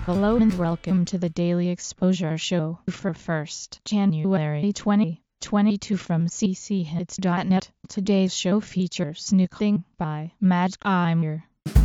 Hello and welcome to the Daily Exposure Show for 1st January 2022 from cchits.net. Today's show features New Thing by Mads Kleimer.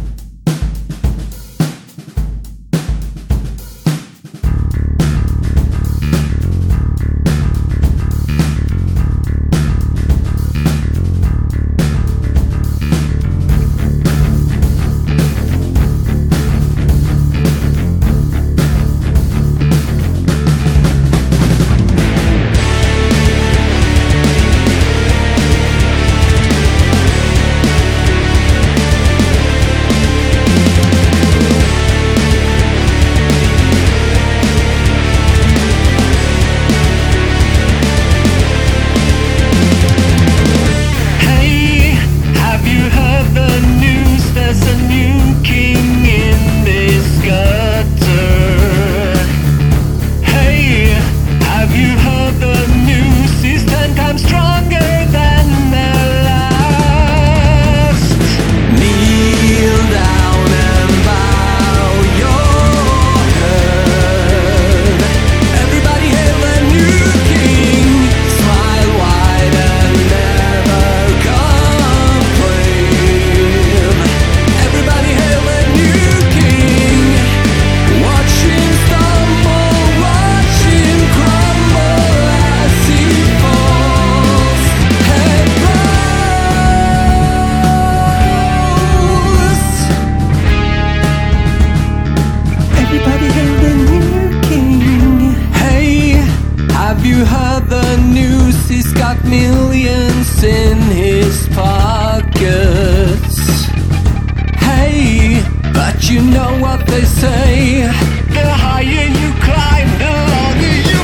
Have you heard the news? He's got millions in his pockets. Hey, but you know what they say, the higher you climb, the longer you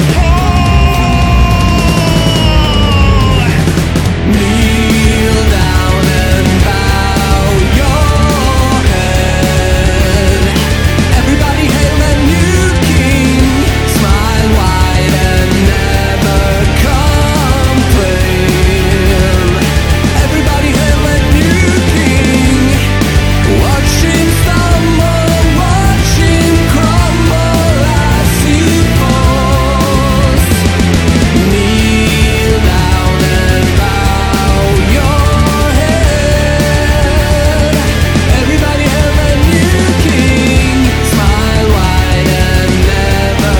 fall. Kneel down and bow your head. Everybody hail the new king. Smile wide and never complain. Everybody hail the new king. Watch him stumble, watch him crumble as he falls. Kneel down and bow your head. Everybody hail the new king. Smile wide and never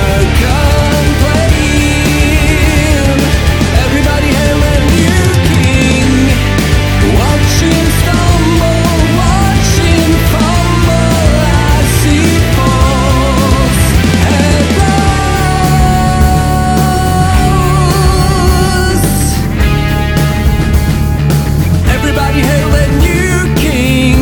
complain. Everybody hail the new king. Watch him stumble, watch him fumble as he falls. Head rose. Everybody hail the new king.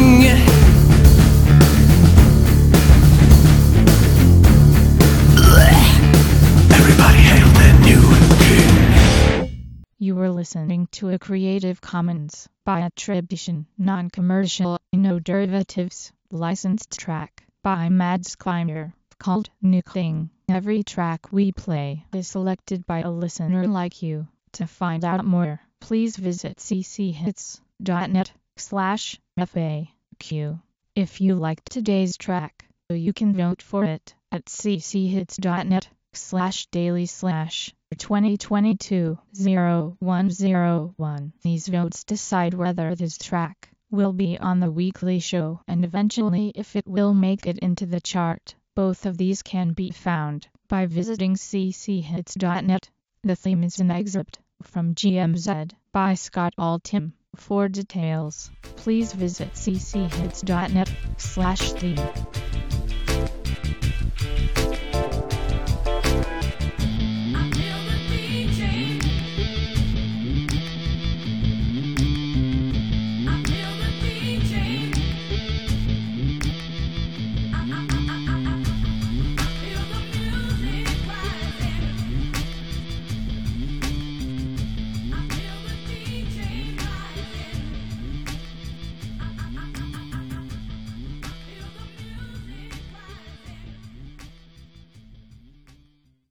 Everybody hail the new king. You were listening to a Creative Commons by attribution, non-commercial, no derivatives, licensed track by Mads Kleimer called New Thing. Every track we play is selected by a listener like you. To find out more, please visit cchits.net/FAQ. If you liked today's track, you can vote for it at cchits.net/daily/2022-0101. These votes decide whether this track will be on the weekly show and eventually if it will make it into the chart. Both of these can be found by visiting cchits.net. The theme is an excerpt from GMZ by Scott Altham. For details, please visit cchits.net/theme.